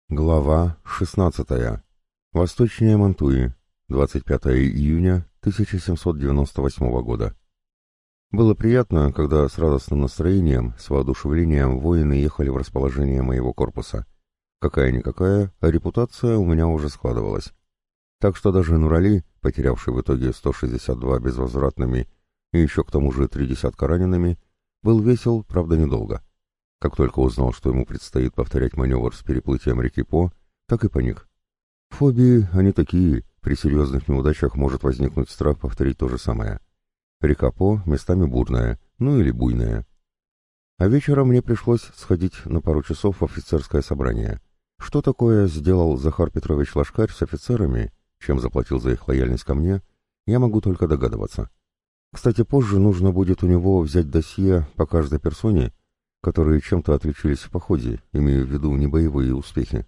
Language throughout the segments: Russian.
Глава 16. Восточнее Мантуи. 25 июня 1798 года. Было приятно, когда с радостным настроением, с воодушевлением воины ехали в расположение моего корпуса. Какая-никакая, а репутация у меня уже складывалась. Так что даже Нурали, потерявший в итоге 162 безвозвратными и еще к тому же 30 ранеными, был весел, правда, недолго. Как только узнал, что ему предстоит повторять маневр с переплытием реки По, так и паник. Фобии, они такие, при серьезных неудачах может возникнуть страх повторить то же самое. Река По местами бурная, ну или буйная. А вечером мне пришлось сходить на пару часов в офицерское собрание. Что такое сделал Захар Петрович Лашкарь с офицерами, чем заплатил за их лояльность ко мне, я могу только догадываться. Кстати, позже нужно будет у него взять досье по каждой персоне, которые чем-то отличились в походе, имея в виду небоевые успехи.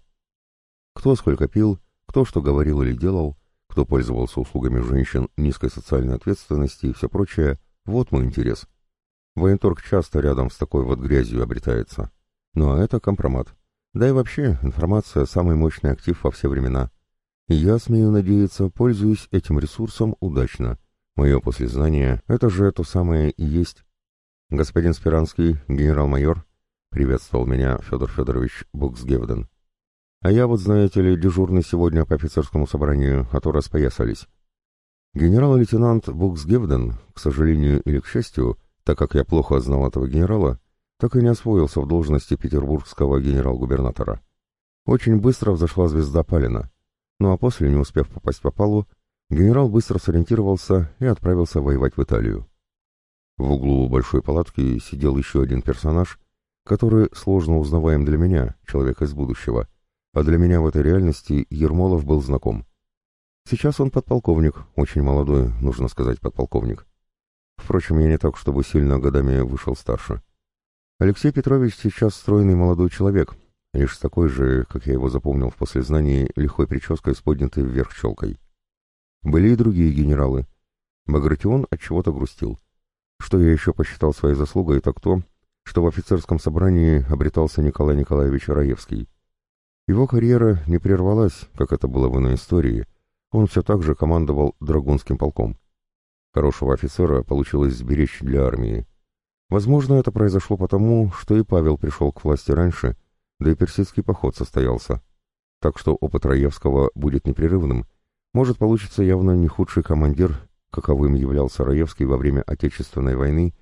Кто сколько пил, кто что говорил или делал, кто пользовался услугами женщин низкой социальной ответственности и все прочее, вот мой интерес. Военторг часто рядом с такой вот грязью обретается. Ну а это компромат. Да и вообще, информация — самый мощный актив во все времена. И я, смею надеяться, пользуюсь этим ресурсом удачно. Мое послезнание — это же то самое и есть. «Господин Спиранский, генерал-майор», — приветствовал меня Федор Федорович Буксгевден. «А я вот, знаете ли, дежурный сегодня по офицерскому собранию, а то распоясались». Генерал-лейтенант Буксгевден, к сожалению или к счастью, так как я плохо знал этого генерала, так и не освоился в должности петербургского генерал-губернатора. Очень быстро взошла звезда Палина. Ну а после, не успев попасть в опалу, генерал быстро сориентировался и отправился воевать в Италию. В углу большой палатки сидел еще один персонаж, который сложно узнаваем для меня, человека из будущего, а для меня в этой реальности Ермолов был знаком. Сейчас он подполковник, очень молодой, нужно сказать, подполковник. Впрочем, я не так, чтобы сильно годами вышел старше. Алексей Петрович сейчас стройный молодой человек, лишь такой же, как я его запомнил в послезнании, лихой прической с поднятой вверх челкой. Были и другие генералы. Багратион отчего-то грустил. Что я еще посчитал своей заслугой, так то, что в офицерском собрании обретался Николай Николаевич Раевский. Его карьера не прервалась, как это было в иной истории, он все так же командовал Драгунским полком. Хорошего офицера получилось сберечь для армии. Возможно, это произошло потому, что и Павел пришел к власти раньше, да и персидский поход состоялся. Так что опыт Раевского будет непрерывным, может получиться явно не худший командир, каковым являлся Раевский во время Отечественной войны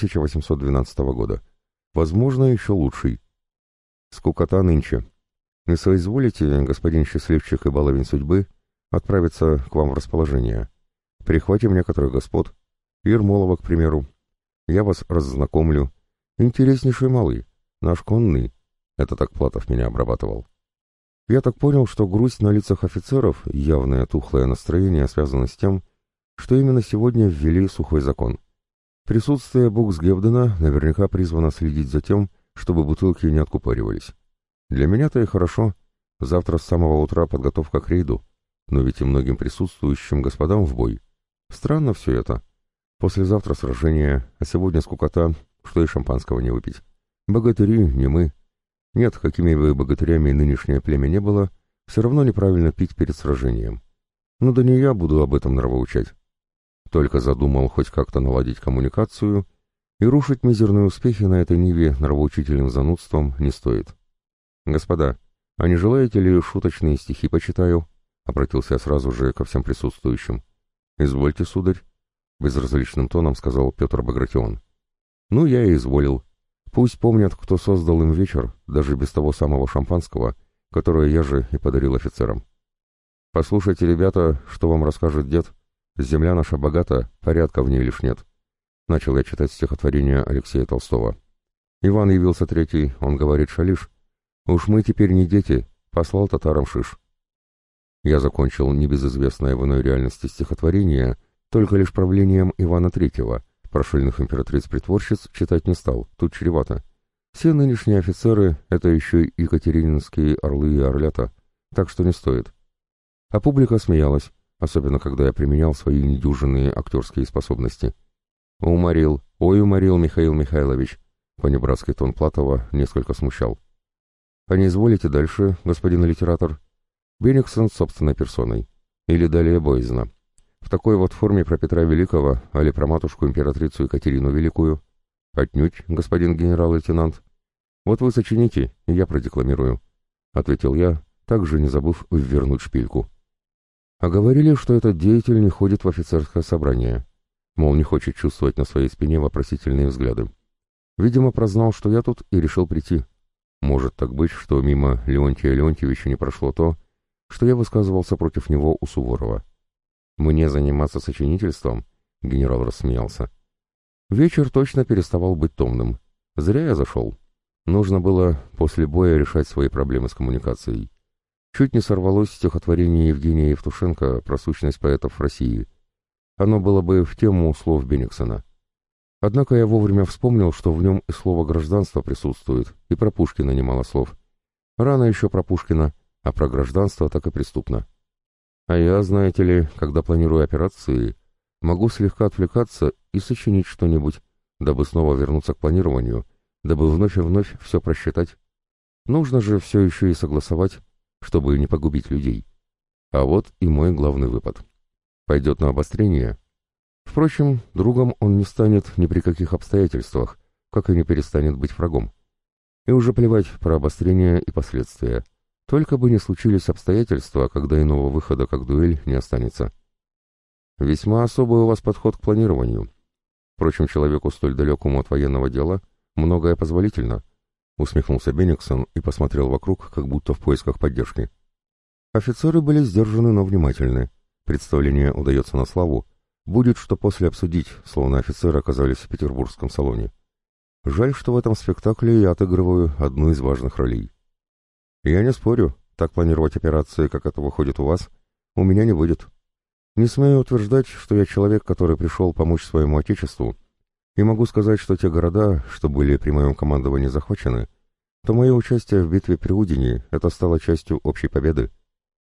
1812 года. Возможно, еще лучший. Скукота нынче. Не соизволите, господин счастливчик и баловень судьбы, отправиться к вам в расположение. Прихватим некоторых господ. Ермолова, к примеру. Я вас раззнакомлю. Интереснейший малый, наш конный. Это так Платов меня обрабатывал. Я так понял, что грусть на лицах офицеров, явное тухлое настроение связано с тем, что именно сегодня ввели сухой закон. Присутствие Буксгевдена наверняка призвано следить за тем, чтобы бутылки не откупоривались. Для меня-то и хорошо. Завтра с самого утра подготовка к рейду. Но ведь и многим присутствующим господам в бой. Странно все это. Послезавтра сражение, а сегодня скукота, что и шампанского не выпить. Богатыри не мы. Нет, какими бы богатырями нынешнее племя не было, все равно неправильно пить перед сражением. Ну да не я буду об этом нравоучать. Только задумал хоть как-то наладить коммуникацию, и рушить мизерные успехи на этой ниве нравоучительным занудством не стоит. «Господа, а не желаете ли шуточные стихи почитаю?» — обратился я сразу же ко всем присутствующим. «Извольте, сударь», — безразличным тоном сказал Петр Багратион. «Ну, я и изволил. Пусть помнят, кто создал им вечер, даже без того самого шампанского, которое я же и подарил офицерам. Послушайте, ребята, что вам расскажет дед. Земля наша богата, порядка в ней лишь нет». Начал я читать стихотворение Алексея Толстого. Иван явился третий, он говорит: «Шалиш, уж мы теперь не дети, послал татарам шиш». Я закончил небезызвестное в иной реальности стихотворение только лишь правлением Ивана Третьего. Про шальных императриц-притворщиц читать не стал, тут чревато. Все нынешние офицеры — это еще и екатерининские орлы и орлята, так что не стоит. А публика смеялась, особенно когда я применял свои недюжинные актерские способности. «Уморил, ой, уморил, Михаил Михайлович», — понебратский тон Платова несколько смущал. А не изволите дальше, господин литератор? Бениксон собственной персоной. Или далее боязно. В такой вот форме про Петра Великого, али про матушку императрицу Екатерину Великую? Отнюдь, господин генерал-лейтенант. Вот вы сочините, и я продекламирую, — ответил я, также не забыв ввернуть шпильку. А говорили, что этот деятель не ходит в офицерское собрание. Мол, не хочет чувствовать на своей спине вопросительные взгляды. Видимо, прознал, что я тут, и решил прийти. Может так быть, что мимо Леонтия Леонтьевича не прошло то, что я высказывался против него у Суворова. «Мне заниматься сочинительством?» — генерал рассмеялся. Вечер точно переставал быть томным. Зря я зашел. Нужно было после боя решать свои проблемы с коммуникацией. Чуть не сорвалось стихотворение Евгения Евтушенко про сущность поэтов России. Оно было бы в тему слов Бениксона. Однако я вовремя вспомнил, что в нем и слово «гражданство» присутствует, и про Пушкина немало слов. Рано еще про Пушкина, а про гражданство так и преступно. А я, знаете ли, когда планирую операции, могу слегка отвлекаться и сочинить что-нибудь, дабы снова вернуться к планированию, дабы вновь и вновь все просчитать. Нужно же все еще и согласовать, чтобы не погубить людей. А вот и мой главный выпад. Пойдет на обострение. Впрочем, другом он не станет ни при каких обстоятельствах, как и не перестанет быть врагом. И уже плевать про обострение и последствия. Только бы не случились обстоятельства, когда иного выхода, как дуэль, не останется. Весьма особый у вас подход к планированию. Впрочем, человеку столь далекому от военного дела многое позволительно, усмехнулся Бениксон и посмотрел вокруг, как будто в поисках поддержки. Офицеры были сдержаны, но внимательны. Представление удается на славу. Будет что после обсудить, словно офицеры оказались в петербургском салоне. Жаль, что в этом спектакле я отыгрываю одну из важных ролей. Я не спорю, так планировать операции, как это выходит у вас, у меня не будет. Не смею утверждать, что я человек, который пришел помочь своему отечеству, и могу сказать, что те города, что были при моем командовании захвачены, то мое участие в битве при Удине это стало частью общей победы.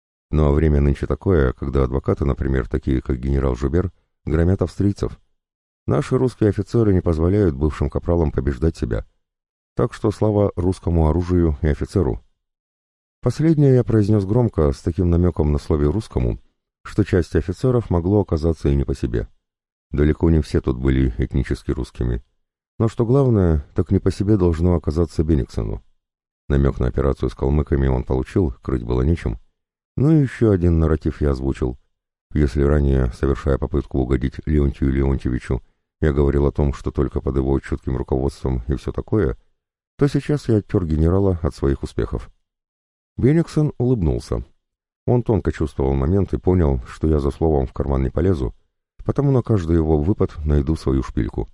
Но время нынче такое, когда адвокаты, например, такие как генерал Жубер, громят австрийцев. Наши русские офицеры не позволяют бывшим капралам побеждать себя. Так что слава русскому оружию и офицеру. Последнее я произнес громко, с таким намеком на слове «русскому», что часть офицеров могло оказаться и не по себе. Далеко не все тут были этнически русскими. Но что главное, так не по себе должно оказаться Бениксону. Намек на операцию с калмыками он получил, крыть было нечем. Ну и еще один нарратив я озвучил. Если ранее, совершая попытку угодить Леонтию Леонтьевичу, я говорил о том, что только под его чутким руководством и все такое, то сейчас я оттер генерала от своих успехов. Бениксон улыбнулся. Он тонко чувствовал момент и понял, что я за словом в карман не полезу, потому на каждый его выпад найду свою шпильку.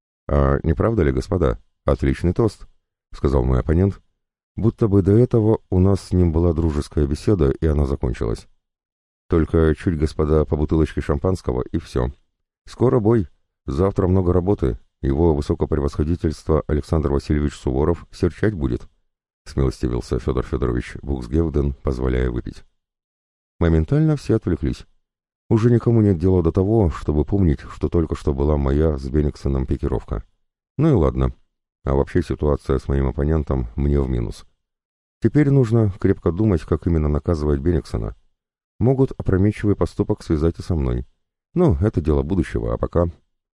«А не правда ли, господа? Отличный тост», — сказал мой оппонент, будто бы до этого у нас с ним была дружеская беседа, и она закончилась. «Только чуть, господа, по бутылочке шампанского, и все. Скоро бой. Завтра много работы. Его высокопревосходительство Александр Васильевич Суворов серчать будет», — смилостивился Федор Федорович Буксгевден, позволяя выпить. Моментально все отвлеклись. Уже никому нет дела до того, чтобы помнить, что только что была моя с Бениксоном пикировка. Ну и ладно. А вообще ситуация с моим оппонентом мне в минус. Теперь нужно крепко думать, как именно наказывать Бениксона. Могут опрометчивый поступок связать и со мной. Ну, это дело будущего, а пока...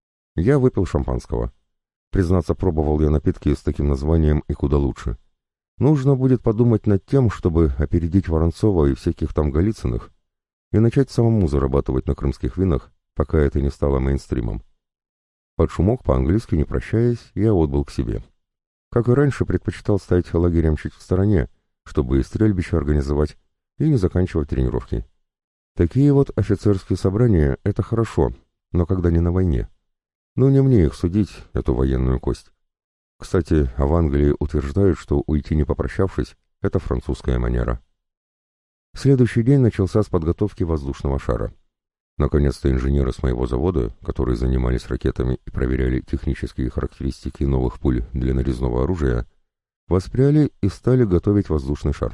Я выпил шампанского. Признаться, пробовал я напитки с таким названием и куда лучше. Нужно будет подумать над тем, чтобы опередить Воронцова и всяких там Голицыных и начать самому зарабатывать на крымских винах, пока это не стало мейнстримом. Под шумок, по-английски не прощаясь, я отбыл к себе. Как и раньше, предпочитал стоять лагерем чуть в стороне, чтобы и стрельбище организовать, и не заканчивать тренировки. Такие вот офицерские собрания — это хорошо, но когда не на войне. Ну, не мне их судить, эту военную кость. Кстати, а в Англии утверждают, что уйти не попрощавшись — это французская манера. Следующий день начался с подготовки воздушного шара. Наконец-то инженеры с моего завода, которые занимались ракетами и проверяли технические характеристики новых пуль для нарезного оружия, воспряли и стали готовить воздушный шар.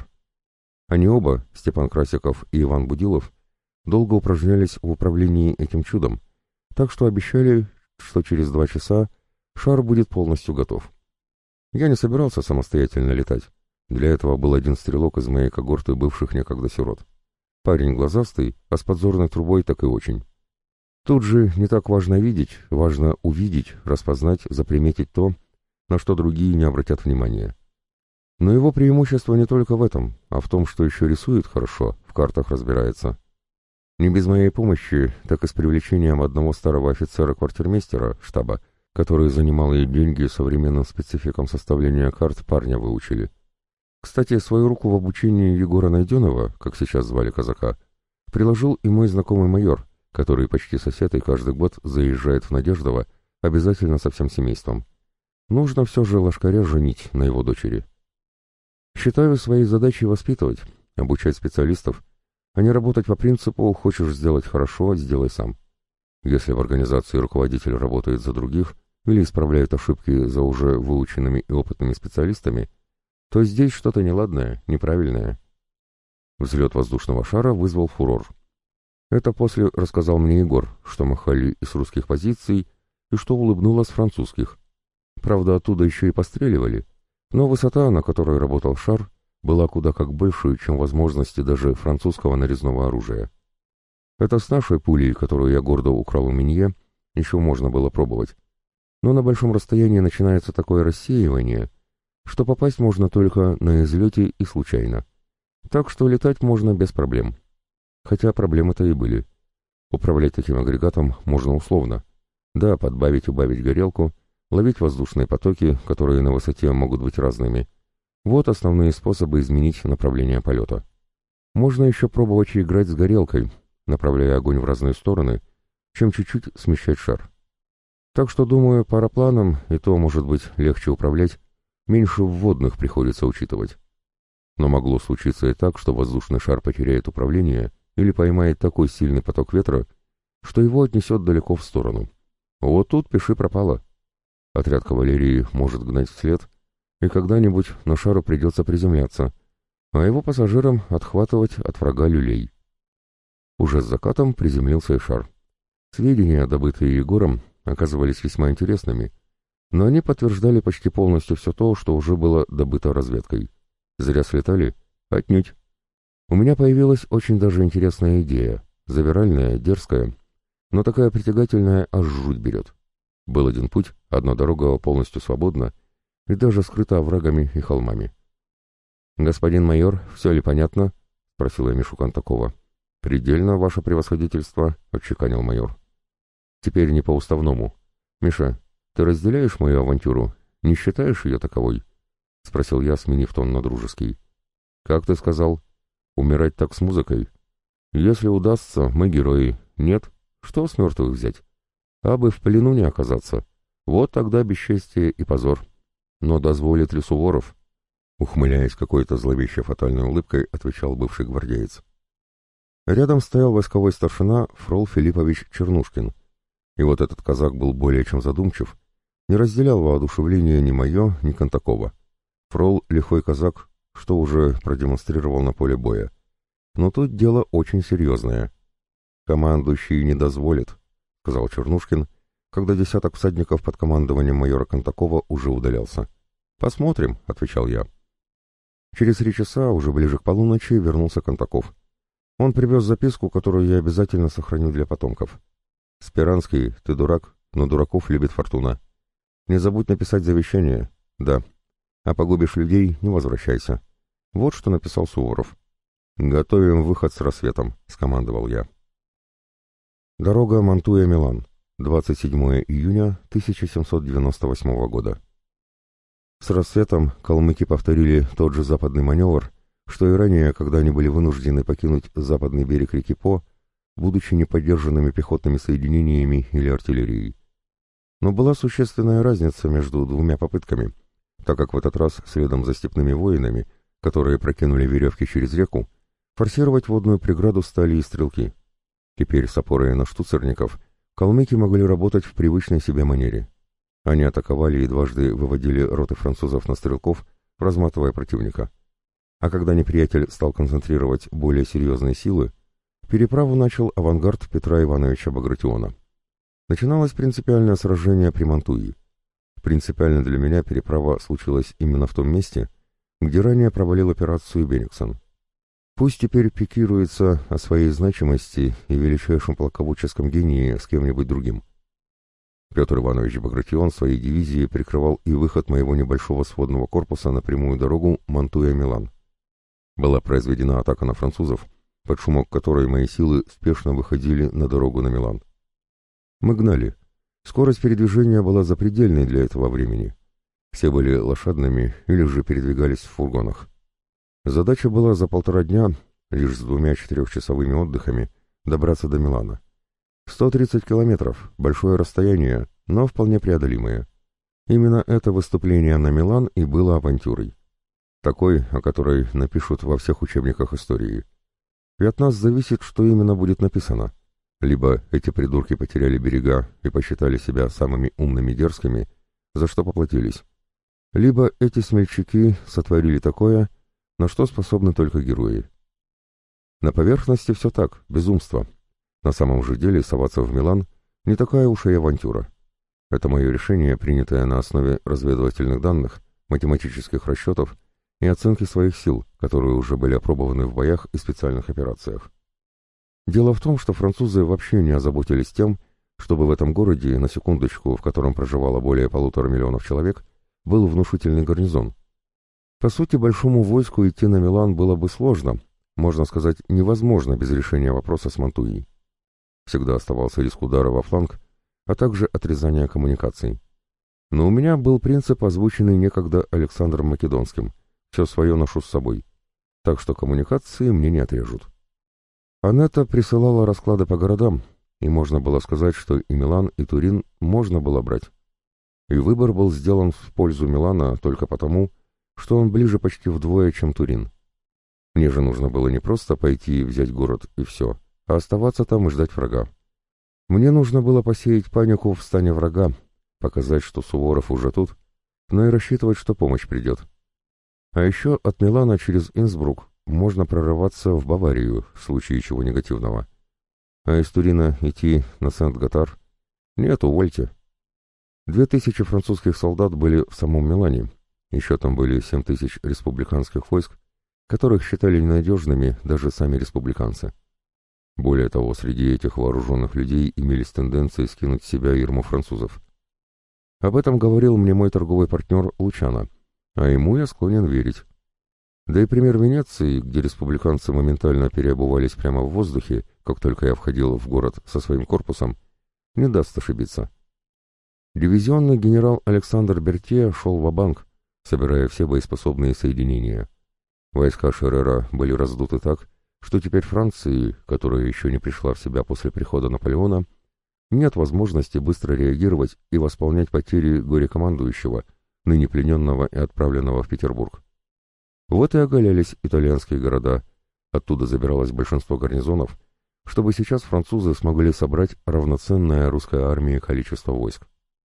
Они оба, Степан Красиков и Иван Будилов, долго упражнялись в управлении этим чудом, так что обещали, что через 2 часа шар будет полностью готов. Я не собирался самостоятельно летать. Для этого был один стрелок из моей когорты бывших некогда сирот. Парень глазастый, а с подзорной трубой так и очень. Тут же не так важно видеть, важно увидеть, распознать, заприметить то, на что другие не обратят внимания. Но его преимущество не только в этом, а в том, что еще рисует хорошо, в картах разбирается. Не без моей помощи, так и с привлечением одного старого офицера-квартирмейстера штаба, который занимал ей деньги современным спецификам составления карт, парня выучили. Кстати, свою руку в обучении Егора Найденова, как сейчас звали казака, приложил и мой знакомый майор, который почти сосед и каждый год заезжает в Надеждово, обязательно со всем семейством. Нужно все же лошкаря женить на его дочери. Считаю своей задачей воспитывать, обучать специалистов, а не работать по принципу «хочешь сделать хорошо, сделай сам». Если в организации руководитель работает за других или исправляет ошибки за уже выученными и опытными специалистами, то здесь что-то неладное, неправильное. Взлет воздушного шара вызвал фурор. Это после рассказал мне Егор, что махали из русских позиций и что улыбнуло с французских. Правда, оттуда еще и постреливали, но высота, на которой работал шар, была куда как больше, чем возможности даже французского нарезного оружия. Это с нашей пулей, которую я гордо украл у Минье, еще можно было пробовать. Но на большом расстоянии начинается такое рассеивание, что попасть можно только на излете и случайно. Так что летать можно без проблем. Хотя проблемы-то и были. Управлять таким агрегатом можно условно. Да, подбавить-убавить горелку, ловить воздушные потоки, которые на высоте могут быть разными. Вот основные способы изменить направление полета. Можно еще пробовать играть с горелкой, направляя огонь в разные стороны, чем чуть-чуть смещать шар. Так что, думаю, парапланом и то, может быть, легче управлять, меньше вводных приходится учитывать. Но могло случиться и так, что воздушный шар потеряет управление или поймает такой сильный поток ветра, что его отнесет далеко в сторону. Вот тут пиши пропало. Отряд кавалерии может гнать вслед, и когда-нибудь на шару придется приземляться, а его пассажирам отхватывать от врага люлей. Уже с закатом приземлился и шар. Сведения, добытые Егором, оказывались весьма интересными, но они подтверждали почти полностью все то, что уже было добыто разведкой. Зря слетали? Отнюдь. У меня появилась очень даже интересная идея, завиральная, дерзкая, но такая притягательная, аж жуть берет. Был один путь, одна дорога полностью свободна и даже скрыта оврагами и холмами. «Господин майор, все ли понятно?» — спросила Мишу Контакова. «Предельно, ваше превосходительство», — отчеканил майор. «Теперь не по-уставному. Миша, ты разделяешь мою авантюру? Не считаешь ее таковой?» — спросил я, сменив тон на дружеский. «Как ты сказал? Умирать так с музыкой? Если удастся, мы герои. Нет? Что с мертвых взять? А бы в плену не оказаться. Вот тогда бесчестие и позор. Но дозволит ли Суворов?» Ухмыляясь какой-то зловещей фатальной улыбкой, отвечал бывший гвардеец. Рядом стоял войсковой старшина Фрол Филиппович Чернушкин. И вот этот казак был более чем задумчив, не разделял воодушевления ни мое, ни Контакова. Фрол — лихой казак, что уже продемонстрировал на поле боя. Но тут дело очень серьезное. «Командующий не дозволит», — сказал Чернушкин, когда десяток всадников под командованием майора Контакова уже удалялся. «Посмотрим», — отвечал я. Через 3 часа, уже ближе к полуночи, вернулся Контаков. Он привез записку, которую я обязательно сохраню для потомков. «Спиранский, ты дурак, но дураков любит фортуна. Не забудь написать завещание. Да. А погубишь людей, не возвращайся». Вот что написал Суворов. «Готовим выход с рассветом», — скомандовал я. Дорога Мантуя-Милан. 27 июня 1798 года. С рассветом калмыки повторили тот же западный маневр, что и ранее, когда они были вынуждены покинуть западный берег реки По, будучи не поддержанными пехотными соединениями или артиллерией. Но была существенная разница между двумя попытками, так как в этот раз следом за степными воинами, которые прокинули веревки через реку, форсировать водную преграду стали и стрелки. Теперь с опорой на штуцерников калмыки могли работать в привычной себе манере. Они атаковали и дважды выводили роты французов на стрелков, разматывая противника. А когда неприятель стал концентрировать более серьезные силы, переправу начал авангард Петра Ивановича Багратиона. Начиналось принципиальное сражение при Мантуи. Принципиально для меня переправа случилась именно в том месте, где ранее провалил операцию Бениксон. Пусть теперь пикируется о своей значимости и величайшем полководческом гении с кем-нибудь другим. Петр Иванович Багратион своей дивизией прикрывал и выход моего небольшого сводного корпуса на прямую дорогу Мантуя-Милан. Была произведена атака на французов, под шумок которой мои силы спешно выходили на дорогу на Милан. Мы гнали. Скорость передвижения была запредельной для этого времени. Все были лошадными или же передвигались в фургонах. Задача была за 1,5 дня, лишь с 2-4-часовыми отдыхами, добраться до Милана. 130 километров, большое расстояние, но вполне преодолимое. Именно это выступление на Милан и было авантюрой. Такой, о которой напишут во всех учебниках истории. И от нас зависит, что именно будет написано. Либо эти придурки потеряли берега и посчитали себя самыми умными и дерзкими, за что поплатились. Либо эти смельчаки сотворили такое, на что способны только герои. На поверхности все так, безумство. На самом же деле соваться в Милан не такая уж и авантюра. Это мое решение, принятое на основе разведывательных данных, математических расчетов и оценки своих сил, которые уже были опробованы в боях и специальных операциях. Дело в том, что французы вообще не озаботились тем, чтобы в этом городе, на секундочку, в котором проживало более 1,5 миллиона человек, был внушительный гарнизон. По сути, большому войску идти на Милан было бы сложно, можно сказать, невозможно без решения вопроса с Мантуей. Всегда оставался риск удара во фланг, а также отрезания коммуникаций. Но у меня был принцип, озвученный некогда Александром Македонским: «Все свое ношу с собой», так что коммуникации мне не отрежут. Анетта присылала расклады по городам, и можно было сказать, что и Милан, и Турин можно было брать. И выбор был сделан в пользу Милана только потому, что он ближе почти вдвое, чем Турин. Мне же нужно было не просто пойти и взять город и все, а оставаться там и ждать врага. Мне нужно было посеять панику в стане врага, показать, что Суворов уже тут, но и рассчитывать, что помощь придет. А еще от Милана через Инсбрук можно прорываться в Баварию в случае чего негативного. А из Турина идти на Сент-Готар? Нет, увольте. 2000 французских солдат были в самом Милане, еще там были 7000 республиканских войск, которых считали ненадежными даже сами республиканцы. Более того, среди этих вооруженных людей имелись тенденции скинуть с себя ярмо французов. Об этом говорил мне мой торговый партнер Лучано, а ему я склонен верить. Да и пример Венеции, где республиканцы моментально переобувались прямо в воздухе, как только я входил в город со своим корпусом, не даст ошибиться. Дивизионный генерал Александр Бертье шел ва-банк, собирая все боеспособные соединения. Войска Шеррера были раздуты так, что теперь Франции, которая еще не пришла в себя после прихода Наполеона, нет возможности быстро реагировать и восполнять потери горе-командующего, ныне плененного и отправленного в Петербург. Вот и оголялись итальянские города, оттуда забиралось большинство гарнизонов, чтобы сейчас французы смогли собрать равноценное русской армии количество войск.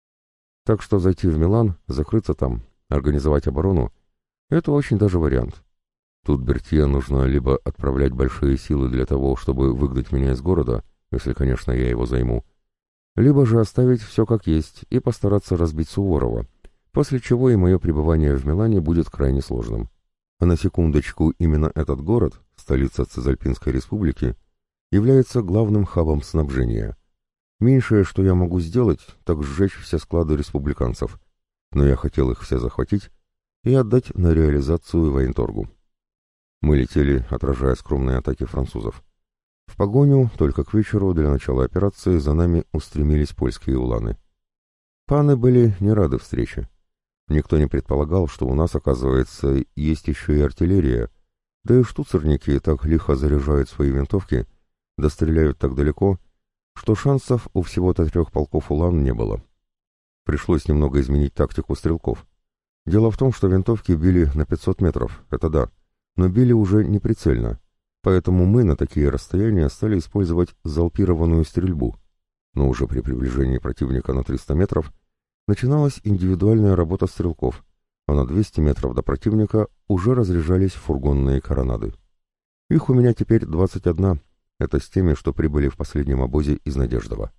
Так что зайти в Милан, закрыться там, организовать оборону — это очень даже вариант. Тут Бертье нужно либо отправлять большие силы для того, чтобы выгнать меня из города, если, конечно, я его займу, либо же оставить все как есть и постараться разбить Суворова, после чего и мое пребывание в Милане будет крайне сложным. А на секундочку, именно этот город, столица Цезальпинской республики, является главным хабом снабжения. Меньшее, что я могу сделать, так сжечь все склады республиканцев, но я хотел их все захватить и отдать на реализацию военторгу. Мы летели, отражая скромные атаки французов. В погоню, только к вечеру, для начала операции, за нами устремились польские уланы. Паны были не рады встрече. Никто не предполагал, что у нас, оказывается, есть еще и артиллерия, да и штуцерники так лихо заряжают свои винтовки, да стреляют так далеко, что шансов у всего-то 3 полков улан не было. Пришлось немного изменить тактику стрелков. Дело в том, что винтовки били на 500 метров, это да, но били уже не прицельно, поэтому мы на такие расстояния стали использовать залпированную стрельбу, но уже при приближении противника на 300 метров начиналась индивидуальная работа стрелков, а на 200 метров до противника уже разряжались фургонные коронады. Их у меня теперь 21, это с теми, что прибыли в последнем обозе из Надеждова.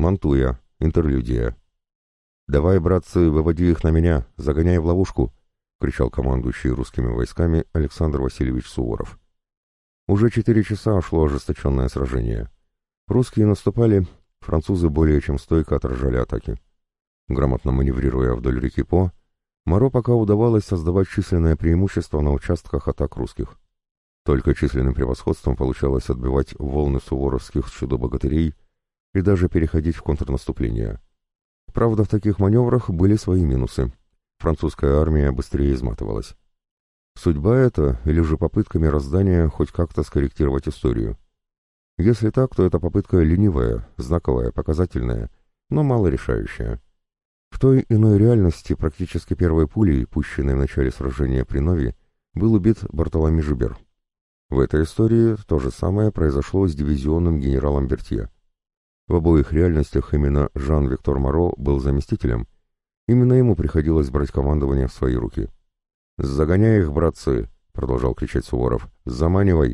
Мантуя, интерлюдия. «Давай, братцы, выводи их на меня, загоняй в ловушку. — кричал командующий русскими войсками Александр Васильевич Суворов. Уже 4 часа шло ожесточенное сражение. Русские наступали, французы более чем стойко отражали атаки. Грамотно маневрируя вдоль реки По, Моро пока удавалось создавать численное преимущество на участках атак русских. Только численным превосходством получалось отбивать волны суворовских чудо-богатырей и даже переходить в контрнаступление. Правда, в таких маневрах были свои минусы. Французская армия быстрее изматывалась. Судьба это или же попытка мироздания хоть как-то скорректировать историю? Если так, то эта попытка ленивая, знаковая, показательная, но мало решающая. В той иной реальности практически первой пулей, пущенной в начале сражения при Нови, был убит Бартоломи Жубер. В этой истории то же самое произошло с дивизионным генералом Бертье. В обоих реальностях именно Жан-Виктор Моро был заместителем, именно ему приходилось брать командование в свои руки. «Загоняй их, братцы!» — продолжал кричать Суворов. «Заманивай!»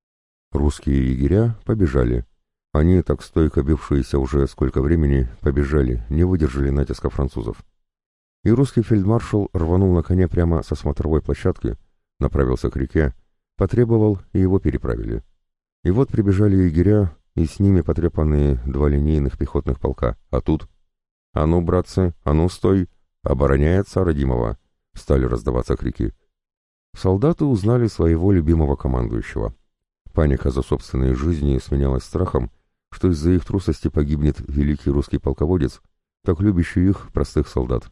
Русские егеря побежали. Они, так стойко бившиеся уже сколько времени, побежали, не выдержали натиска французов. И русский фельдмаршал рванул на коне прямо со смотровой площадки, направился к реке, потребовал, и его переправили. И вот прибежали егеря, и с ними потрепанные 2 линейных пехотных полка. А тут... «А ну, братцы, а ну, стой! Обороняет Родимова!» Стали раздаваться крики. Солдаты узнали своего любимого командующего. Паника за собственные жизни сменялась страхом, что из-за их трусости погибнет великий русский полководец, так любящий их, простых солдат.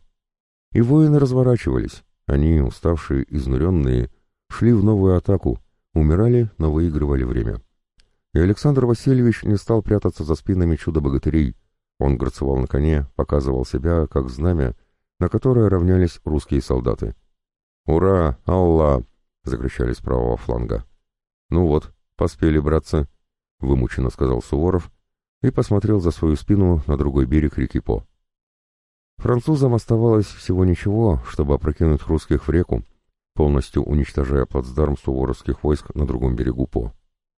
И воины разворачивались. Они, уставшие, изнуренные, шли в новую атаку, умирали, но выигрывали время. И Александр Васильевич не стал прятаться за спинами чудо-богатырей. Он грацевал на коне, показывал себя, как знамя, на которое равнялись русские солдаты. «Ура! Алла!» — закричали с правого фланга. «Ну вот, поспели, братцы!» — вымученно сказал Суворов и посмотрел за свою спину на другой берег реки По. Французам оставалось всего ничего, чтобы опрокинуть русских в реку, полностью уничтожая плацдарм суворовских войск на другом берегу По.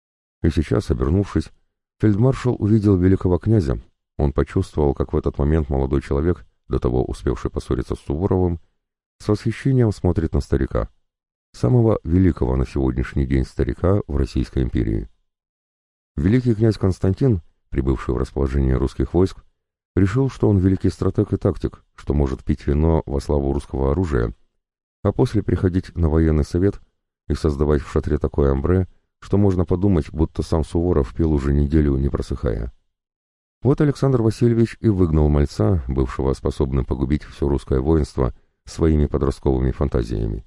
И сейчас, обернувшись, фельдмаршал увидел великого князя. Он почувствовал, как в этот момент молодой человек, до того успевший поссориться с Суворовым, с восхищением смотрит на старика, самого великого на сегодняшний день старика в Российской империи. Великий князь Константин, прибывший в расположение русских войск, решил, что он великий стратег и тактик, что может пить вино во славу русского оружия, а после приходить на военный совет и создавать в шатре такое амбре, что можно подумать, будто сам Суворов пил уже неделю, не просыхая. Вот Александр Васильевич и выгнал мальца, бывшего способным погубить все русское воинство, своими подростковыми фантазиями.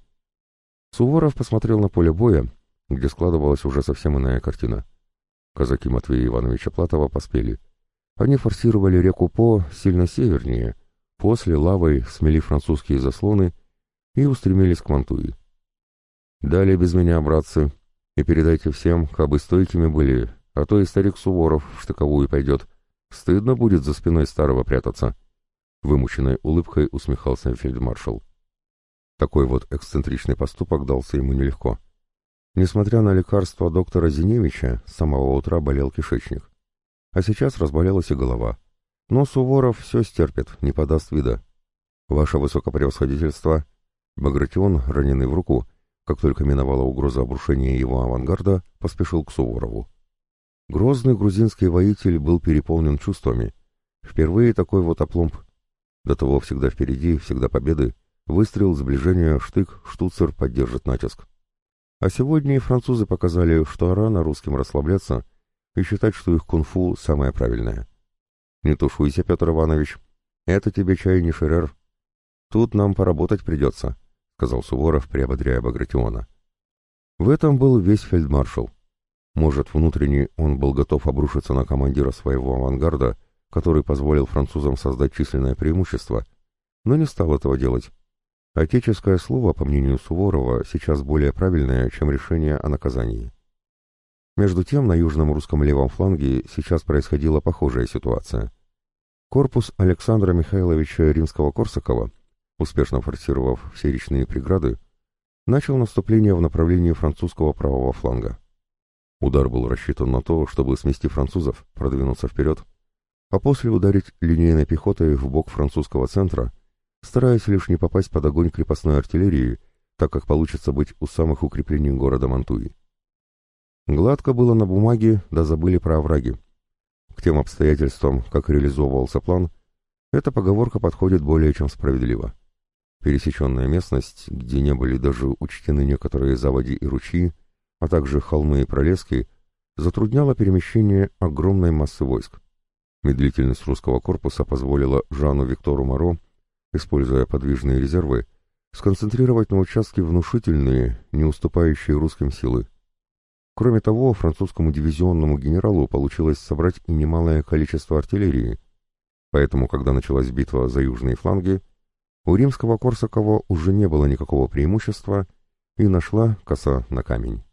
Суворов посмотрел на поле боя, где складывалась уже совсем иная картина. Казаки Матвея Ивановича Платова поспели. Они форсировали реку По сильно севернее, после лавой смели французские заслоны и устремились к Мантуи. «Далее без меня, братцы, и передайте всем, кабы стойкими были, а то и старик Суворов в штыковую пойдет. Стыдно будет за спиной старого прятаться», — вымученной улыбкой усмехался фельдмаршал. Такой вот эксцентричный поступок дался ему нелегко. Несмотря на лекарства доктора Зиневича, с самого утра болел кишечник. А сейчас разболелась и голова. Но Суворов все стерпит, не подаст вида. «Ваше высокопревосходительство!» Багратион, раненый в руку, как только миновала угроза обрушения его авангарда, поспешил к Суворову. Грозный грузинский воитель был переполнен чувствами. Впервые такой вот опломб. До того всегда впереди, всегда победы. Выстрел, сближение, штык, штуцер поддержит натиск. А сегодня и французы показали, что рано русским расслабляться и считать, что их кунг-фу самое правильное. «Не тушуйся, Петр Иванович. Это тебе чай не Шерер. Тут нам поработать придется», — сказал Суворов, приободряя Багратиона. В этом был весь фельдмаршал. Может, внутренне он был готов обрушиться на командира своего авангарда, который позволил французам создать численное преимущество, но не стал этого делать. Отеческое слово, по мнению Суворова, сейчас более правильное, чем решение о наказании. Между тем, на южном русском левом фланге сейчас происходила похожая ситуация. Корпус Александра Михайловича Римского-Корсакова, успешно форсировав все речные преграды, начал наступление в направлении французского правого фланга. Удар был рассчитан на то, чтобы смести французов, продвинуться вперед, а после ударить линейной пехотой в бок французского центра, стараясь лишь не попасть под огонь крепостной артиллерии, так как получится быть у самых укреплений города Мантуи. Гладко было на бумаге, да забыли про овраги. К тем обстоятельствам, как реализовывался план, эта поговорка подходит более чем справедливо. Пересеченная местность, где не были даже учтены некоторые заводи и ручьи, а также холмы и пролески, затрудняла перемещение огромной массы войск. Медлительность русского корпуса позволила Жану Виктору Моро, используя подвижные резервы, сконцентрировать на участке внушительные, не уступающие русским силы. Кроме того, французскому дивизионному генералу получилось собрать и немалое количество артиллерии, поэтому, когда началась битва за южные фланги, у римского Корсакова уже не было никакого преимущества и нашла коса на камень.